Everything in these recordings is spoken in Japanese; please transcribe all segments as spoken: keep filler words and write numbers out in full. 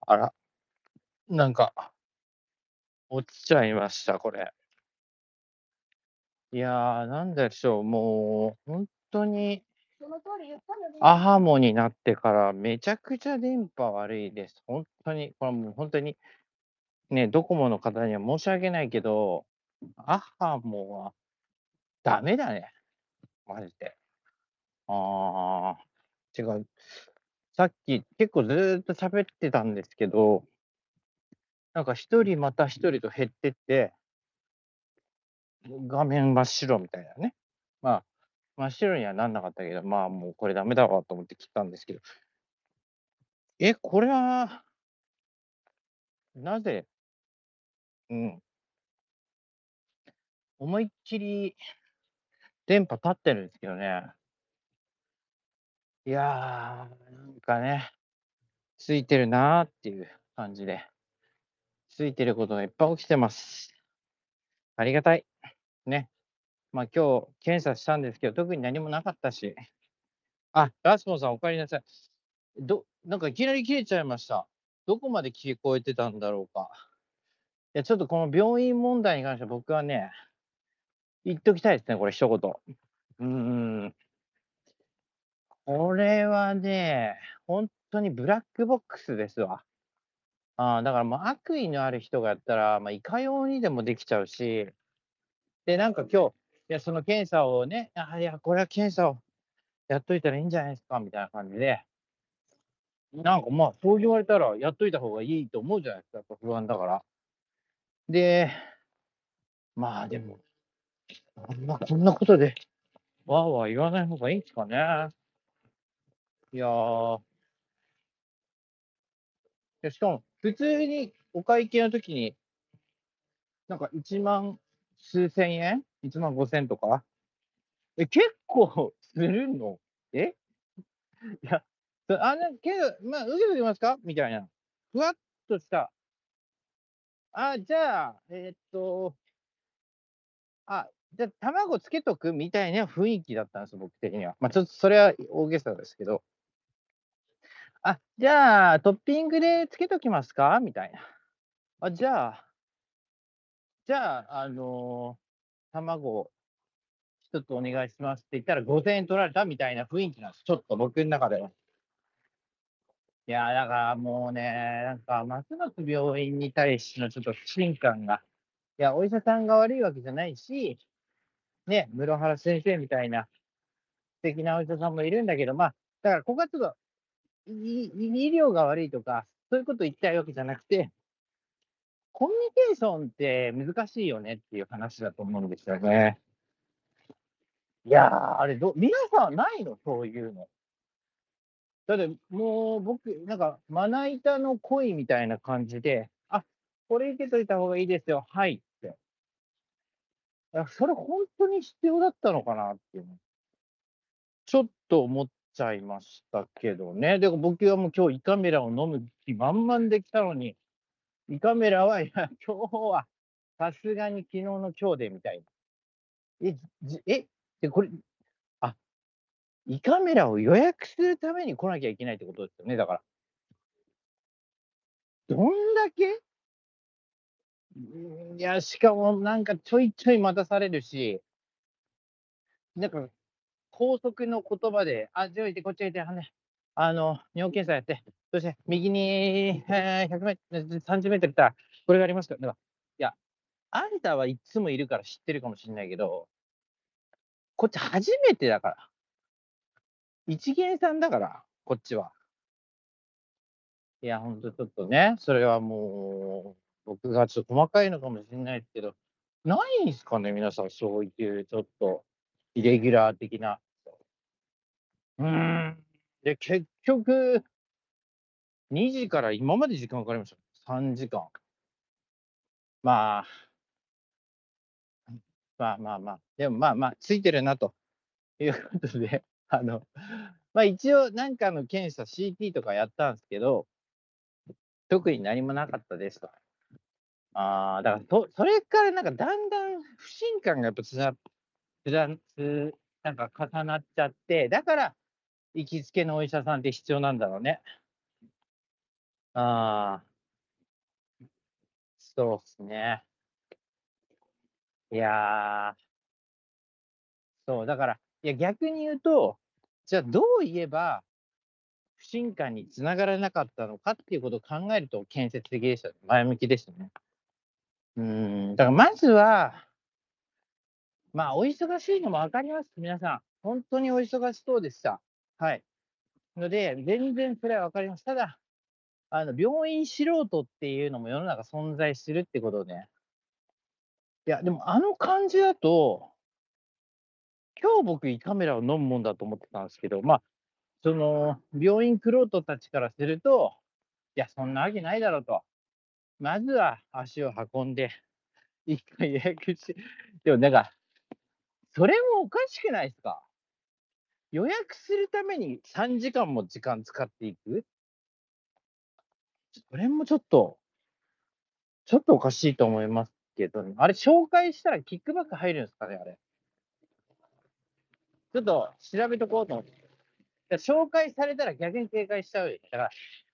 あら、なんか、落ちちゃいました、これ。いや、なんでしょう、もうほんとにアハモになってからめちゃくちゃ電波悪いです。ほんとに。これはもうほんとに、ね、ドコモの方には申し訳ないけど、アハモはダメだね、マジで。ああ、違う。さっき結構ずっと喋ってたんですけど、なんかひとりまたひとりと減ってって画面真っ白みたいなね。まあ、真っ白にはなんなかったけど、まあ、もうこれダメだわと思って切ったんですけど、え、これはなぜ、うん、思いっきり電波立ってるんですけどね。いや、なんかね、ついてるなっていう感じで、ついてることがいっぱい起きてます。ありがたい。ね。ま、今日検査したんですけど、特に何もなかったし。あ、ラスモンさんお帰りなさい。どなんかいきなり切れちゃいました。どこまで聞こえてたんだろうか。いや、ちょっとこの病院問題に関しては僕はね、言っときたいですね、これ一言。うーん。これはね、ほんとにブラックボックスですわ。ああ、だからもう悪意のある人がやったら、ま、いかようにでもできちゃうし、で、なんか今日、いや、その検査をね、ああ、いや、これは検査をやっといたらいいんじゃないすかみたいな感じで、なんか、ま、そう言われたらやっといた方がいいと思うじゃないすか、やっぱ不安だから。で、まあ、でも、あんまこんなことで、わあわあ言わない方がいいんすかね。いや、で、しかも普通にお会計の時に、なんかいちまん数千円、いちまんごせんとか、え、結構するの？え？いや、そあんなけど、ま、受けときますか？みたいな。ふわっとした、あ、じゃあ、えっと、あ、じゃ、卵つけとく？みたいな雰囲気だったんすよ、僕的には。ま、ちょっとそれは大げさですけど。あ、じゃあ、トッピングでつけときますか？みたいな。あ、じゃあじゃあ、あの、卵一つお願いしますって言ったらごせんえん取られたみたいな雰囲気なんす、ちょっと僕ん中では。いや、だからもうね、なんかますます病院に対してのちょっと不信感が、いや、お医者さんが悪いわけじゃないし、ね、室原先生みたいな素敵なお医者さんもいるんだけど、ま、だからここはちょっと、いい医療が悪いとか、そういうこと言いたいわけじゃなくて、コミュニケーションって難しいよねっていう話だと思うんですよね。いや、あれど皆さんないの？そういうの。だってもう僕、なんかまな板の恋みたいな感じで、あ、これ受けといた方がいいですよ、はいって。あ、それほんとに必要だったのかなっていうの、ちょっと思っちゃいましたけどね。でも僕はもう今日胃カメラを飲む気満々で来たのに、胃カメラは、いや、今日はさすがに昨日の今日でみたいな。え、じえ、で、これ、あ、胃カメラを予約するために来なきゃいけないってことですよね、だから。どんだけ？うーん、いや、しかもなんかちょいちょい待たされるし、なんか高速の言葉で、あ、じゃあ行ってこっちへ行って、はね、あの、尿検査やって、そして右に、ええ、ひゃくメートルさんじゅうメートル行ったら、これがありますから、だから、いや、あんたはいっつもいるから知ってるかもしんないけど、こっち初めてだから。一見さんだから、こっちは。いや、ほんとちょっとね、それはもう、僕がちょっと細かいのかもしんないすけど、ないんすかね、皆さんそういうちょっと、イレギュラー的な。うーん。で、結局、にじから今まで時間かかりました。さんじかん。まあ、まあまあまあ、でもまあまあ、ついてるなということで、あの、ま、一応なんかの検査、シーティー とかやったんすけど、特に何もなかったですと。ああ、だからそそれからなんかだんだん不信感がやっぱつなつらんつなんか重なっちゃって、だから行きつけのお医者さんって必要なんだろうね。 ああ、そうっすね。いや、そう、だから、いや、逆に言うと、じゃあどう言えば、不信感に繋がらなかったのかっていうことを考えると、建設的でしたね。前向きでしたね。うーん、だからまずは、まあ、お忙しいのも分かります、皆さん。ほんとにお忙しそうでした。はい。ので、全然それは分かります。ただ、あの、病院素人っていうのも世の中存在するってことをね、いや、でもあの感じだと、今日僕胃カメラを飲むもんだと思ってたんですけど、まあ、その、病院玄人たちからすると、いや、そんなわけないだろうと。まずは足を運んで、一回予約しでもなんか、それもおかしくないすか？予約するためにさんじかんも時間使っていく？それもちょっとちょっとおかしいと思いますけどね。あれ、紹介したらキックバック入るんすかね、あれ。ちょっと調べとこうと思って。や、紹介されたら逆に警戒しちゃうよ。だから、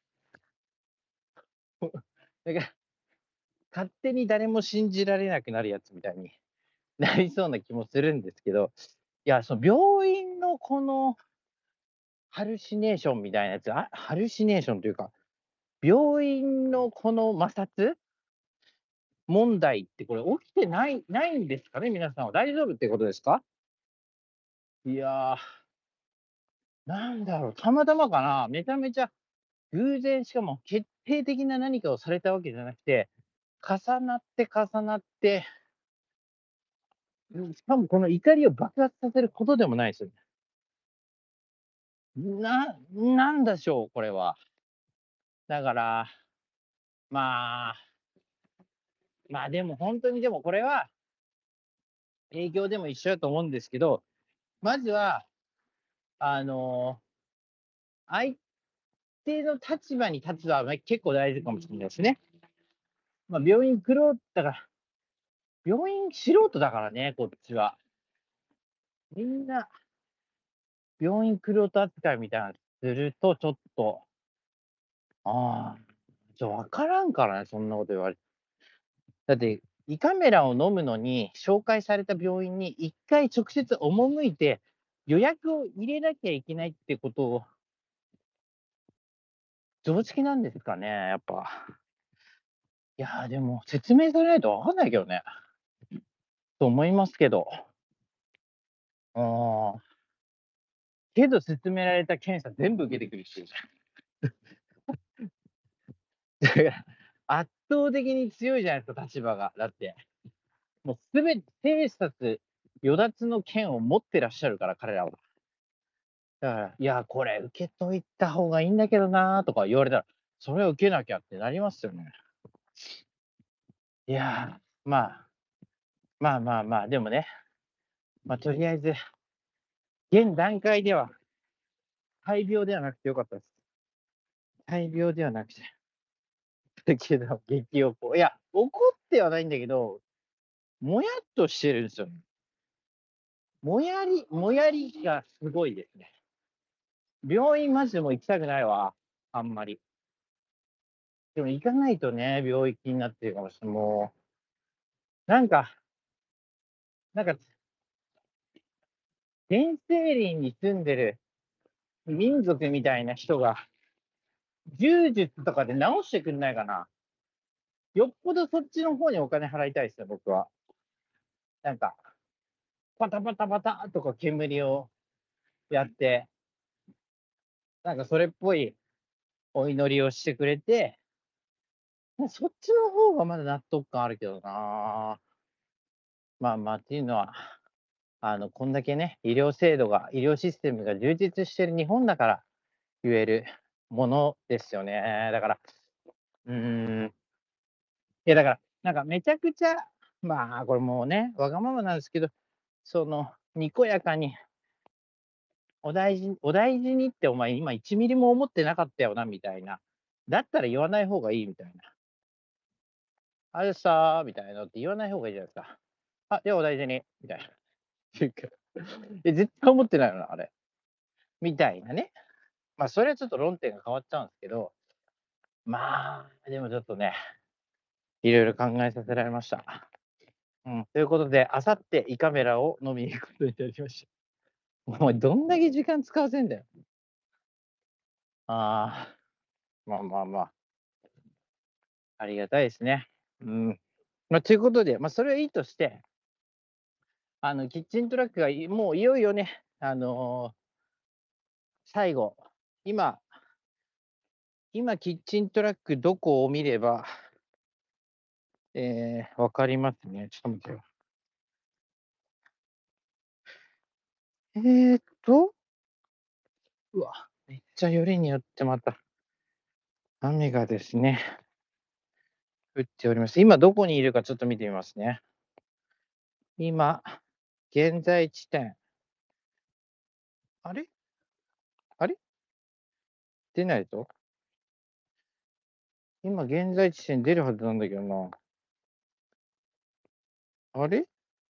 だから、勝手に誰も信じられなくなるやつみたいになりそうな気もするんですけど、いや、その病院のこのハルシネーションみたいなやつ、あ、ハルシネーションというか、病院のこの摩擦問題ってこれ起きてないないんですかね、皆さんは。大丈夫ってことですか？いや、なんだろう、たまたまかな、めちゃめちゃ偶然、しかも決定的な何かをされたわけじゃなくて、重なって重なって、うん、しかもこの怒りを爆発させることでもないすよ。ななんでしょう、これは。だから、まあ、まあ、でもほんとにでもこれは営業でも一緒だと思うんですけど、まずは、あの、相手の立場に立つは、ま、結構大事かもしんないすね。ま、病院くろだから病院素人だからね、こっちは。みんな病院玄人扱いみたいなすると、ちょっと、ああ、ちょ、分からんからね、そんなこと言われだって、胃カメラを飲むのに、紹介された病院にいっかい直接赴いて、予約を入れなきゃいけないってことを常識なんですかね、やっぱ。いや、でも説明されないと分かんないけどね。と思いますけど。ああ。けど勧められた検査全部受けてくるし。だから圧倒的に強いじゃないすか、立場が。だって。もうすべてさつ与奪の権を持ってらっしゃるから、彼らは。だから、いや、これ受けといた方がいいんだけどなとか言われたら、それは受けなきゃってなりますよね。いや、まあ、まあまあまあ、でもね、ま、とりあえず現段階では大病ではなくて良かったです。大病ではなくて。だけど、激おこ。いや、怒ってはないんだけど、もやっとしてるんすよ。もやりもやりがすごいですね。病院マジでもう行きたくないわ、あんまり。でも行かないとね、病気になってるかもしもうなんかなんか原生林に住んでる民族みたいな人が、柔術とかで治してくんないかな。よっぽどそっちの方にお金払いたいすね、僕は。なんか、パタパタパタとか煙をやってなんかそれっぽいお祈りをしてくれてま、そっちの方がまだ納得感あるけどな。まあまあ、っていうのは、あの、こんだけね、医療制度が医療システムが充実してる日本だから言えるものですよね。だから、うーん。いやだから、なんかめちゃくちゃ、まあ、これもうね、わがままなんすけど、その、にこやかにお大事お大事にってお前今いちミリも思ってなかったよなみたいな。だったら言わない方がいいみたいな。ありがとうさみたいなのって言わない方がいいじゃないすか。あ、ではお大事に、みたいな。ていうか、え、絶対思ってないよな、あれ。みたいなね。ま、それはちょっと論点が変わっちゃうんすけどまあ、でもちょっとね、いろいろ考えさせられました。うん、ということで、あさって胃カメラを飲みに行くことになりました。お前どんだけ時間使わせんだよ。ああ、まあまあまあ、ありがたいですね。うん。ま、ということで、ま、それはいいとして、あの、キッチントラックがいもういよいよね、あの、最後、今今キッチントラックどこを見れば、ええ、分かりますね。ちょっと待ってよ。えーっと、うわ、めっちゃよりによってまた雨がですね、降っております。今どこにいるかちょっと見てみますね。今、現在地点、あれあれ出ないぞ。今現在地点出るはずなんだけどな。あれ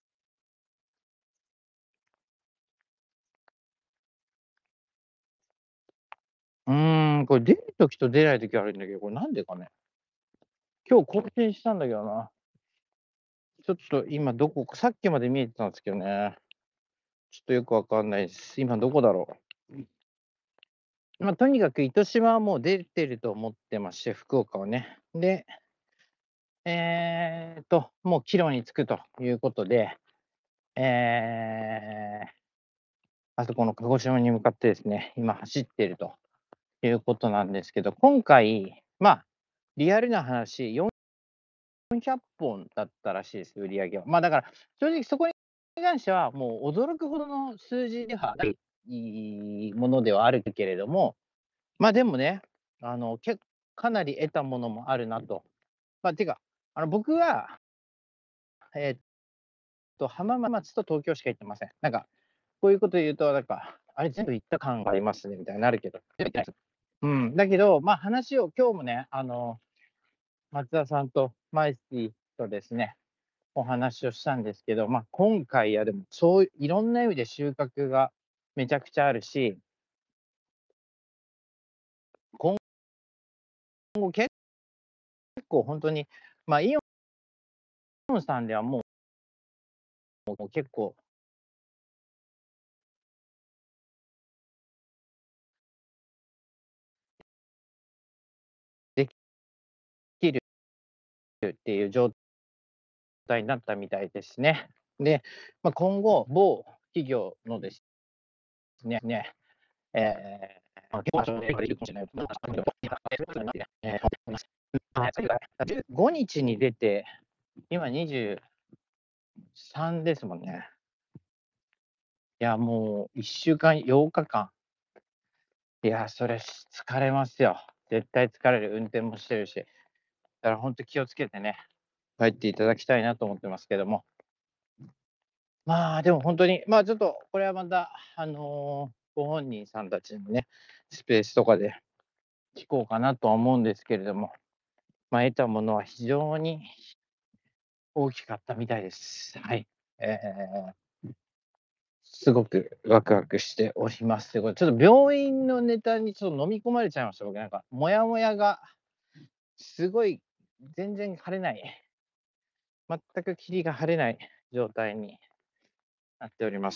うーん、これ出るときと出ないときあるんだけど、これなんでかね。今日更新したんだけどな。ちょっと今どこか、さっきまで見えてたんですけどね。ちょっとよくわかんないです。今どこだろう。まあ、とにかく糸島はもう出てると思ってまして、福岡はね。で、えーっと、もう帰路に着くということで、えーあそこの鹿児島に向かってですね、今走っているということなんですけど、今回、まあ、リアルな話、よんひゃっぽんだったらしいです、売り上げは。まあ、だから、正直そこに関しては、もう驚くほどの数字ではないものではあるけれども、ま、でもね、あの、けかなり得たものもあるなと。ま、てか、あの、僕は、えっと、浜松と東京しか行ってません。なんか、こういうこと言うと、なんか、あれ全部行った感がありますねみたいになるけど、全部行ってないです。うん、だけど、ま、話を今日もね、あの、松田さんとマイスティとですね、お話をしたんですけど、ま、今回やでも、そういろんな意味で収穫がめちゃくちゃあるし、今後結構ほんとに、ま、イオンさんではもう結構できるっていう状態になったみたいですね。で、ま、今後、某企業のですねね、ええ、ま、結構な将来ができるかもしれないええ、ます。はい、次はじゅうごにちに出て、今にじゅうさんですもんね。いや、もういっしゅうかん、ようかかん。いや、それ、し疲れますよ。絶対疲れる。運転もしてるし。だからほんと気をつけてね、帰っていただきたいなと思ってますけども。まあ、でもほんとに、まあ、ちょっとこれはまた、あの、ご本人さんたちにね、スペースとかで聞こうかなとは思うんですけれども、ま、得たものは非常に大きかったみたいです。はい。ええ、すごくワクワクしております。ということで、ちょっと病院のネタにちょっと飲み込まれちゃいました、僕なんか、モヤモヤがすごい全然晴れない、全く霧が晴れない状態になっております。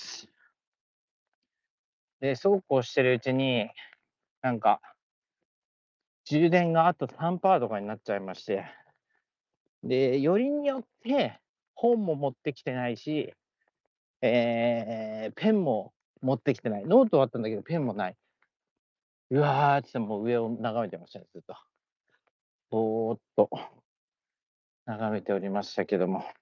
で、そうこうしてるうちに、なんか充電があとさんパーセントとかになっちゃいまして、で、よりによって本も持ってきてないし、ええ、ペンも持ってきてない。ノートはあったんだけど、ペンもない。うわーっつってもう上を眺めてましたね、ずっと。ぼーっと眺めておりましたけども。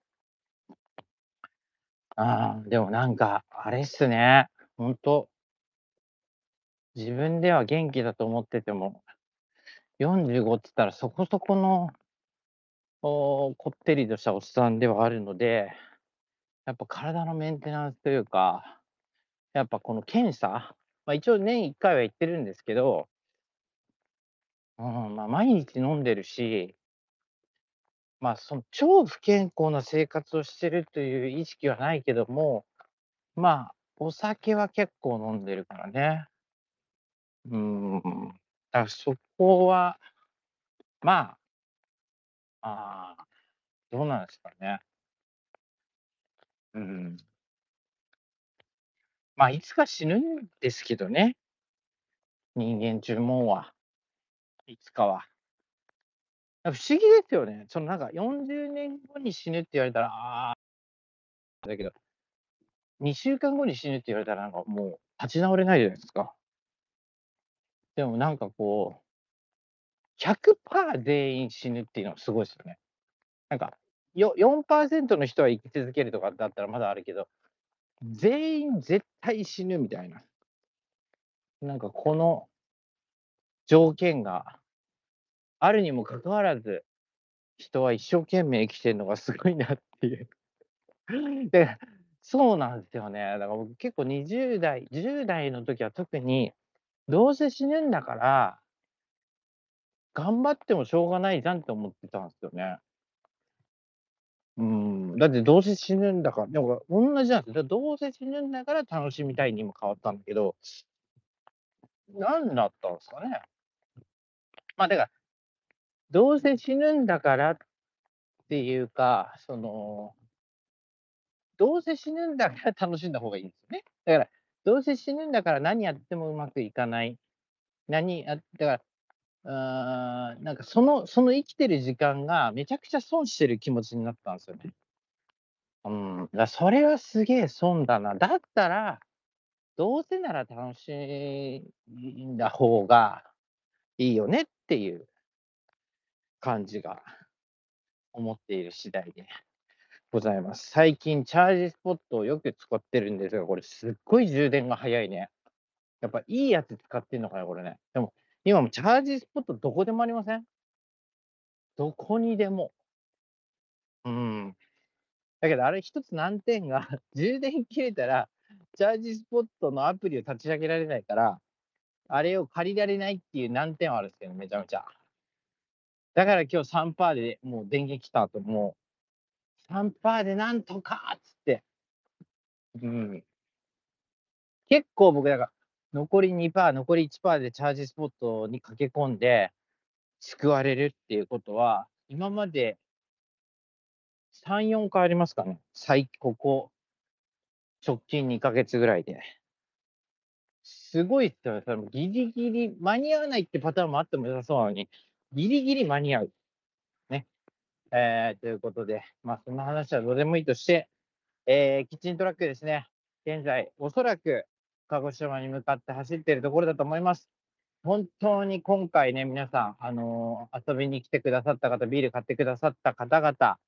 ああ、でもなんか、あれっすね、ほんと、自分では元気だと思ってても、よんじゅうごっつったらそこそこの、お、こってりとしたおっさんではあるので、やっぱ体のメンテナンスというか、やっぱこの検査、ま、一応年いっかいは行ってるんですけど、うん、ま、毎日飲んでるし、ま、その超不健康な生活をしてるという意識はないけども、まあ、お酒は結構飲んでるからね。うーん。だ、そこはまあ、ああ、どうなんですかね。うん。まあ、いつか死ぬんですけどね、人間ちゅうもんは、いつかは。不思議ですよね。そのなんかよんじゅうねんごに死ぬって言われたら、ああ、だけど、にしゅうかんごに死ぬって言われたらなんかもう立ち直れないじゃないですか。でもなんかこう、ひゃくパーセント全員死ぬっていうのはすごいですよね。なんか、よよんパーセントの人は生き続けるとかだったらまだあるけど、全員絶対死ぬみたいな。なんかこの条件があるにもかかわらず、人は一生懸命生きてるのがすごいなっていう。で、そうなんですよね。だから僕結構にじゅう代、じゅう代の時は特に、どうせ死ぬんだから、頑張ってもしょうがないじゃんって思ってたんですよね。うん、だってどうせ死ぬんだから、でも同じなんですよ。どうせ死ぬんだから楽しみたいにも変わったんだけど、なんだったんですかね。まあ、だから、どうせ死ぬんだからっていうか、その、どうせ死ぬんだから楽しんだ方がいいんですよね。だから、どうせ死ぬんだから何やってもうまくいかない。何やだから、うーん、なんかそのその生きてる時間がめちゃくちゃ損してる気持ちになったんですよね。うん、だ、それはすげえ損だな。だったら、どうせなら楽しんだ方がいいよねっていう感じが思っている次第でございます。最近チャージスポットをよく使ってるんですが、これすっごい充電が早いね。やっぱいいやつ使ってんのかな、これね。でも、今もチャージスポットどこでもありません？どこにでも。うん。だけどあれ一つ難点が、充電切れたら、チャージスポットのアプリを立ち上げられないから、あれを借りられないっていう難点はあるんですけど、めちゃめちゃ。だから今日さんパーでもう電源切った後、もうさんパーでなんとかっつって、うん。結構僕だから、残りにパー、残りいちパーでチャージスポットに駆け込んで、救われるっていうことは、今までさん、よんかいありますかね。最ここ、直近にかげつぐらいで。すごいっすよね。それもギリギリ間に合わないってパターンもあっても良さそうなのに、ギリギリ間に合う。ね。えーということで、まあ、そんな話はどうでもいいとして、えーキッチントラックですね。現在、おそらく鹿児島に向かって走っているところだと思います。本当に今回ね、皆さん、あの、遊びに来てくださった方、ビール買ってくださった方々、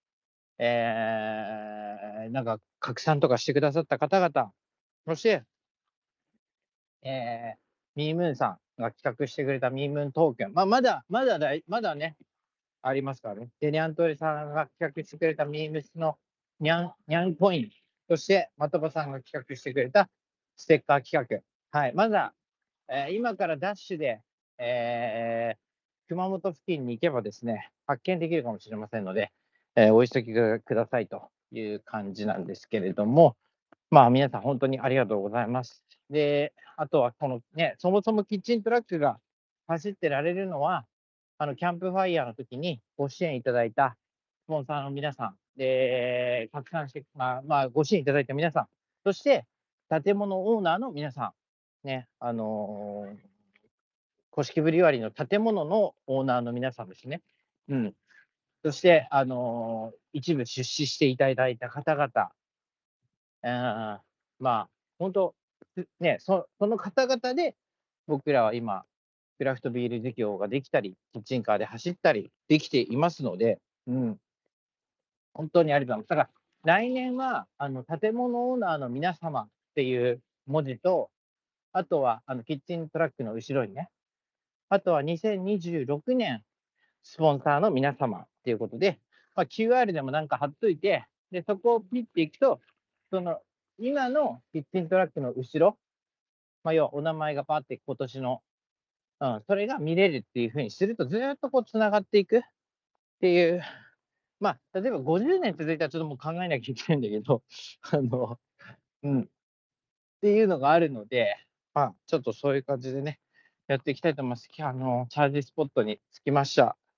えーなんか拡散とかしてくださった方々、そして、えーミームーンさんが企画してくれたミームーントークン、まあ、まだまだだいまだね、ありますからね。で、ニャントリさんが企画してくれたミームスのニャンニャンコイン、そして、的場さんが企画してくれたステッカー企画。はい、まだ、えー今からダッシュで、えー熊本付近に行けばですね、発見できるかもしれませんので、えーお急ぎくださいという感じなんですけれども、まあ、皆さん本当にありがとうございます。で、あとはこのね、そもそもキッチントラックが走ってられるのは、あの、キャンプファイヤーの時にご支援いただいたスポンサーの皆さん、で、拡散して、まあ、まあ、ご支援いただいた皆さん、そして、建物オーナーの皆さん、ね、あのー、古式ブリュワリーの建物のオーナーの皆さんですね。うん。そして、あのー、一部出資していただいた方々、うん、まあ、本当、すね、そその方々で、僕らは今、クラフトビール事業ができたり、キッチンカーで走ったりできていますので、うん、本当にありがとうございます。だから、来年は、あの、建物オーナーの皆様っていう文字と、あとは、あの、キッチントラックの後ろにね、あとはにせんにじゅうろくねんスポンサーの皆様っていうことで、まあ、キューアール でもなんか貼っといて、で、そこをピッていくと、その、今のキッチントラックの後ろ、まあ、要はお名前がパって今年の、うん、それが見れるっていう風にすると、ずっとこう繋がっていくっていう、まあ、例えばごじゅうねん続いたらちょっともう考えなきゃいけないんだけど、あの、うん、っていうのがあるので、まあ、ちょっとそういう感じでね、やっていきたいと思います。きあの、チャージスポットに着きました。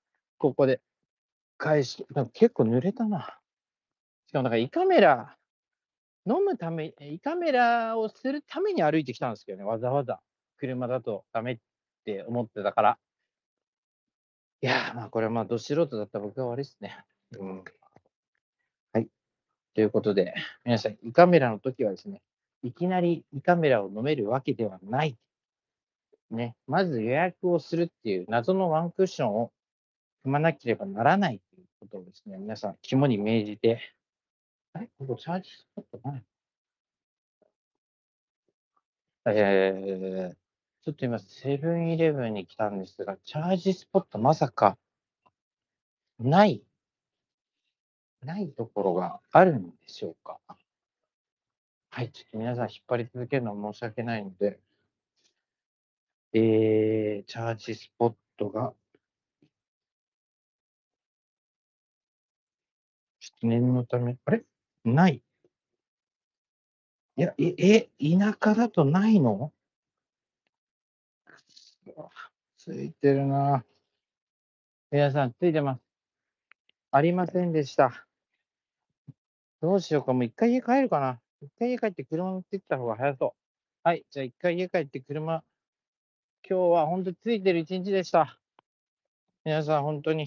ここで返しなんか結構濡れたな。しかもなんか胃カメラ飲むため胃カメラをするために歩いてきたんですけどね、わざわざ。車だとダメって思ってたから。いや、まあ、これは、まあ、ど素人だった僕が悪いっすね。うん。はい。ということで、皆さん、胃カメラの時はですね、いきなり胃カメラを飲めるわけではない。ね。まず予約をするっていう謎のワンクッションを踏まなければならないということをですね、皆さん肝に銘じて、あれ、ここチャージスポットない？ええ、ちょっと今セブンイレブンに来たんですが、チャージスポットまさかないないところがあるんでしょうか？はい、ちょっと皆さん引っ張り続けるのは申し訳ないので、ええ、チャージスポットが、ちょっと念のためあれ？ない。いや、ええ、田舎だとないの？うわ、ついてるな。皆さんついてます。ありませんでした。どうしようか、もう一回家帰るかな。一回家帰って車乗って行った方が早そう。はい、じゃあ一回家帰って車今日はほんとついてる一日でした。皆さんほんとに。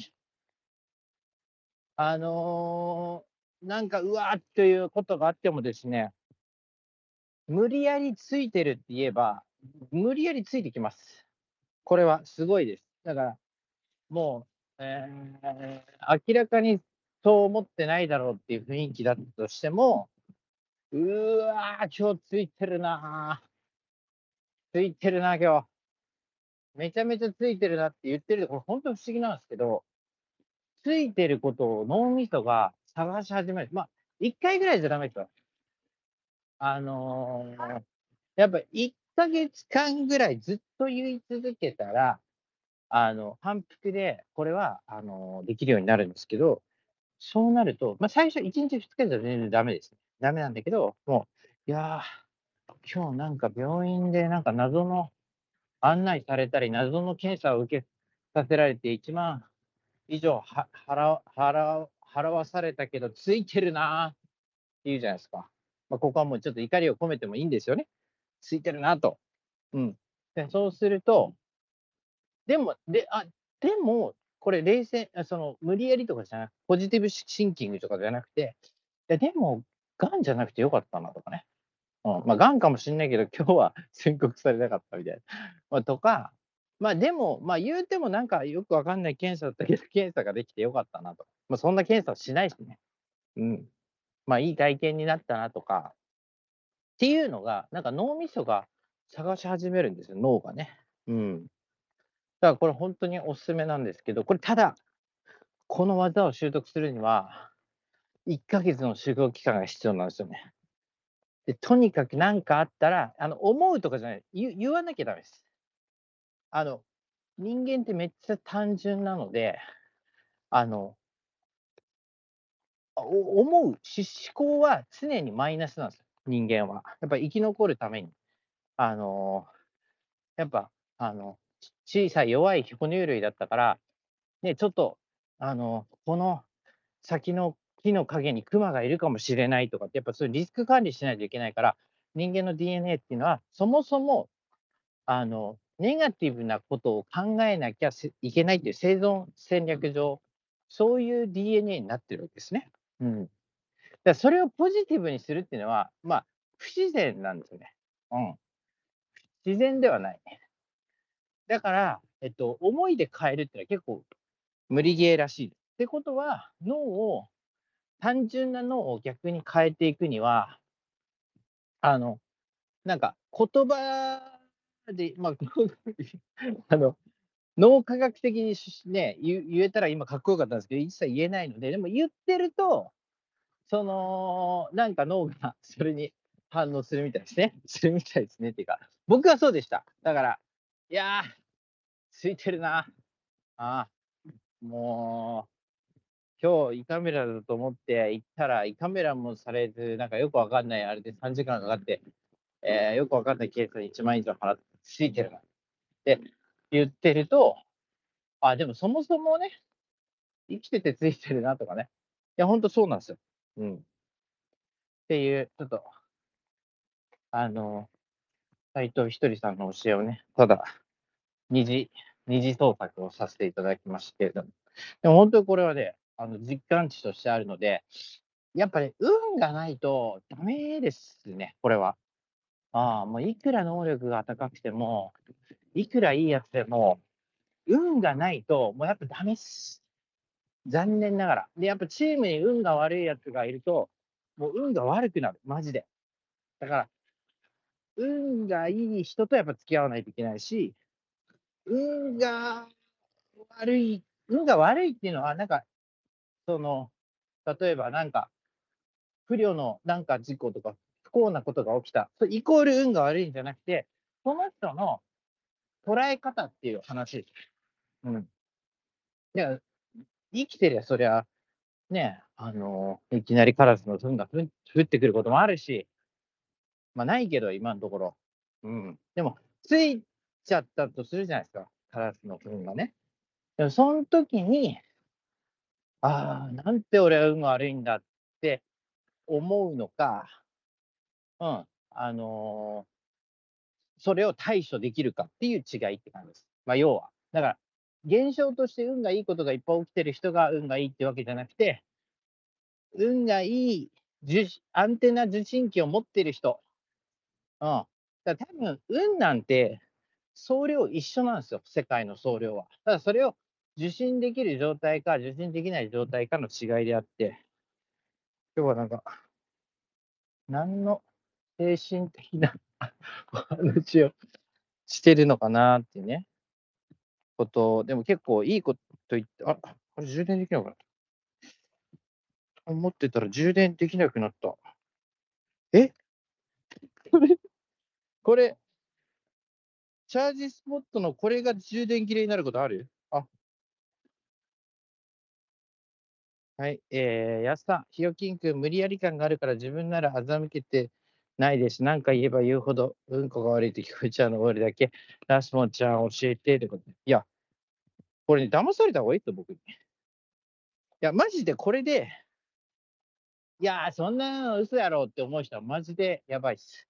あの、なんか、うわということがあってもですね、無理やりついてるって言えば、無理やりついてきます。これはすごいです。だから、もう、ええ、明らかにそう思ってないだろうっていう雰囲気だったとしても、うわ、今日ついてるな、ついてるな、今日。めちゃめちゃついてるなって言ってるこれほんと不思議なんすけど、ついてることを脳みそが探し始める。ま、いっかいぐらいじゃダメですよ。あの、やっぱいっかげつかんぐらいずっと言い続けたら、あの、反復で、これは、あの、できるようになるんですけど、そうなると、ま、最初いちにちふつかじゃ全然ダメです。ダメなんだけど、もう、いや、今日なんか病院でなんか謎の案内されたり、謎の検査を受けさせられていちまん以上は払払払わされたけど、ついてるなって言うじゃないですか。ま、ここはもうちょっと怒りを込めてもいいんですよね。ついてるなと。うん。で、そうすると、でも、で、あ、でも、これ冷静あ、その無理やりとかじゃなくポジティブシシンキングとかじゃなくて、いやでも、癌じゃなくてよかったなとかね。うん、ま、癌かもしんないけど、今日は宣告されなかったみたいな。ま、とか、ま、でも、ま、言うてもなんかよくわかんない検査だったけど、検査ができてよかったなと。ま、そんな検査はしないしね。うん。ま、いい体験になったなとかっていうのが、なんか脳みそが探し始めるんですよ、脳がね。うん。だからこれほんとにお勧めなんですけど、これただ、この技を習得するには、いっかげつの修行期間が必要なんですよね。で、とにかくなんかあったら、あの、思うとかじゃない、言言わなきゃダメです。あの、人間ってめっちゃ単純なので、あの、あ、お思う、し思考は常にマイナスなんすよ、人間は。やっぱ生き残るために。あの、やっぱ、あの、ち小さい弱い哺乳類だったから、ね、ちょっと、あの、この先の木の陰に熊がいるかもしれないとかって、やっぱそういうリスク管理しないといけないから、人間の ディーエヌエー っていうのは、そもそもあの、ネガティブなことを考えなきゃせいけないっていう生存戦略上、そういう ディーエヌエー になってるわけですね。うん。だ、それをポジティブにするっていうのは、まあ、不自然なんですよね。うん。自然ではない。だから、えっと、思いで変えるっていうのは結構無理ゲーらしい。ってことは、脳を単純な脳を逆に変えていくには、あの、なんか言葉で、まあ、あの脳科学的にしね、ゆ言えたら今かっこよかったんですけど、一切言えないので、でも言ってると、その、なんか脳がそれに反応するみたいですね。するみたいですねっていうか、僕はそうでした。だから、いや、ついてるな。ああ、もう、今日胃カメラだと思って行ったら、胃カメラもされず、なんかよくわかんないあれでさんじかんかかって、ええ、よくわかんないケースにいちまん以上払ってついてるなって言ってると、あ、でもそもそもね生きててついてるなとかね。いや、ほんとそうなんすよ。うん。っていう、ちょっと、あの、斉藤ひとりさんの教えをね、ただ、二次二次創作をさせていただきましたけれども。でもほんとにこれはね、あの、実感値としてあるので、やっぱり運がないとダメですね、これは。ああ、もういくら能力が高くても、いくらいいやつでも、運がないと、もうやっぱダメっす。残念ながら。で、やっぱチームに運が悪いやつがいると、もう運が悪くなる、マジで。だから、運がいい人とやっぱ付き合わないといけないし、運が悪い運が悪いっていうのは、なんか、その、例えばなんか、不慮のなんか事故とか、不幸なことが起きた。それイコール運が悪いんじゃなくて、その人の捉え方っていう話です。うん。いや、生きてりゃそりゃ、ね、あの、いきなりカラスの糞がふん降ってくることもあるし、ま、ないけど、今んところ。うん。でも、ついちゃったとするじゃないすか、カラスの糞がね。でもそん時に、ああ、なんて俺は運が悪いんだって思うのか、うん、あの、それを対処できるかっていう違いって感じです。ま、要は。だから、現象として運がいいことがいっぱい起きてる人が運がいいってわけじゃなくて、運がいい、じゅアンテナ受信機を持ってる人、うん。だ多分、運なんて、総量一緒なんすよ、世界の総量は。ただそれを受信できる状態か、受信できない状態かの違いであって、今日はなんか、なんの精神的なお話をしてるのかなっていうね、ことを、でも結構いいこと言って、あ、これ充電できなくなった。思ってたら充電できなくなった。え、これこれ、チャージスポットのこれが充電切れになることある？あ、はい、ええ、やすさん、ひよきんくん、無理やり感があるから自分なら欺けてないです。なんか言えば言うほど、うんこが悪いと聞こえちゃうの俺だけ。ラスモンちゃん教えてってことで。いや、これね、騙された方がいいと僕に。いや、マジでこれで、いや、そんなの嘘やろって思う人はマジでやばいっす。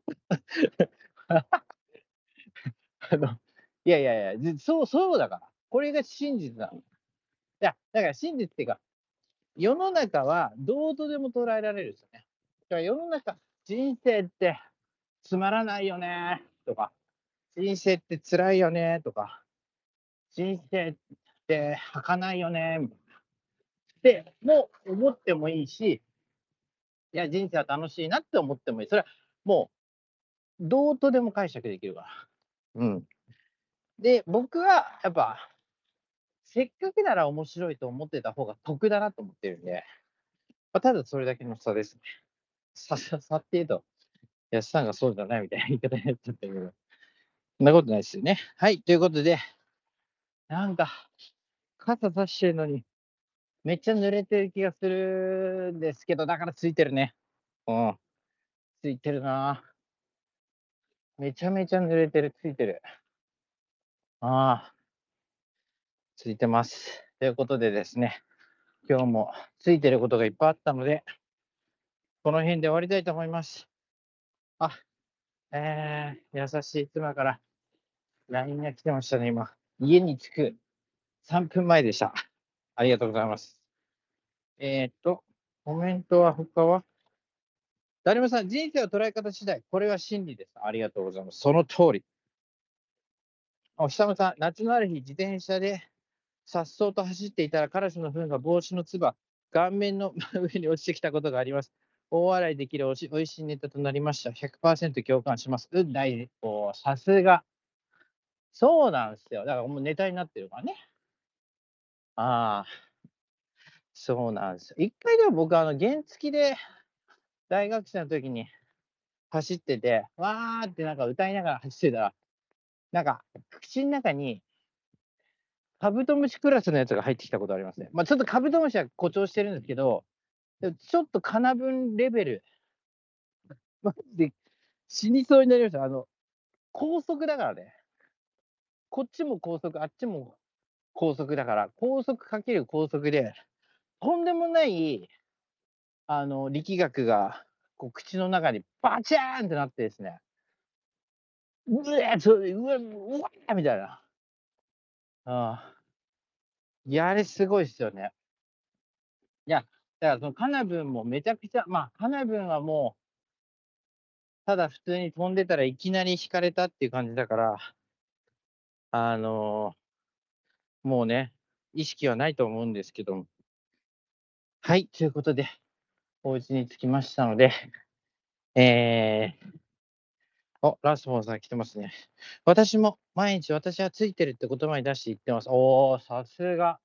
あの、いやいやいや、じそうそうだから。これが真実なの。いや、だから真実っていうか、世の中はどうとでも捉えられるんですよね。だから世の中、人生ってつまらないよねとか、人生って辛いよねとか、人生って儚いよねっても思ってもいいし、いや、人生は楽しいなって思ってもいい。それはもう、どうとでも解釈できるから。うん。で、僕はやっぱ、せっかくなら面白いと思ってた方が得だなと思ってるんで、ま、ただそれだけの差ですね。差差差っていうと、やすさんがそうじゃないみたいな言い方になっちゃったけど、そんなことないですよね。はい、ということで、なんか、傘差してるのに、めっちゃ濡れてる気がするんですけど、だからついてるね。うん、ついてるな。めちゃめちゃ濡れてる、ついてる。ああ、ついてます。ということでですね、今日もついてることがいっぱいあったので、この辺で終わりたいと思います。あ、ええ、優しい妻から ライン が来てましたね、今。家に着くさんぷんまえでした。ありがとうございます。えーっと、コメントは他は？だるまさん、人生は捉え方次第。これは真理です。ありがとうございます。その通り。おひさまさん、夏のある日、自転車で颯爽と走っていたら、カラスの糞が帽子のつば、顔面の上に落ちてきたことがあります。大笑いできるおし美味しいネタとなりました。ひゃくパーセント共感します。うん、大事。おさすが。そうなんすよ。だからもうネタになってるからね。ああ、そうなんすよ。一回でも僕、あの、原付で大学生の時に走ってて、わーってなんか歌いながら走ってたら、なんか口ん中にカブトムシクラスのやつが入ってきたことありますね。ま、ちょっとカブトムシは誇張してるんですけど、でもちょっとカナブンレベル、マジで死にそうになりました。あの、高速だからね。こっちも高速、あっちも高速だから、高速かける高速で、とんでもないあの、力学が、こう口の中にバチャーンってなってですね、うえ、それ、うわ、うわみたいな。ああ。いや、あれすごいっすよね。いや、だからそのカナブンもめちゃくちゃ、まあ、カナブンはもう、ただ普通に飛んでたらいきなり引かれたっていう感じだから、あの、もうね、意識はないと思うんですけども。はい、ということで、お家に着きましたので、ええ、お、ラスボンさん来てますね。私も毎日私はついてるって言葉に出して言ってます。おお、さすが。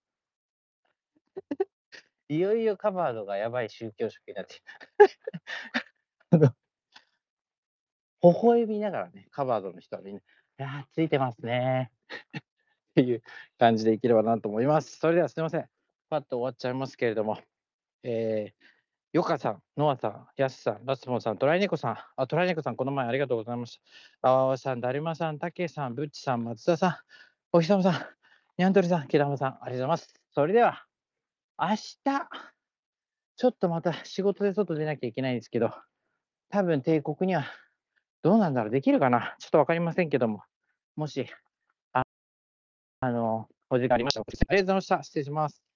いよいよカバードがやばい宗教色になって、あの、微笑みながらね、カバードの人はみんな、いや、ついてますねっていう感じでいければなと思います。それではすいません。パッと終わっちゃいますけれども、えー、ヨカさん、ノアさん、ヤスさん、ラスモンさん、トライネコさん、あ、トライネコさん、この前ありがとうございました。あわわさん、だるまさん、たけさん、ぶっちさん、松田さん、おひさまさん、にゃんとりさん、けだまさん、ありがとうございます。それでは、明日、ちょっとまた仕事で外出なきゃいけないんですけど、多分帝国にはどうなんだろう、できるかな、ちょっと分かりませんけども、もし、ああの、お時間ありましたら、ありがとうございました。失礼します。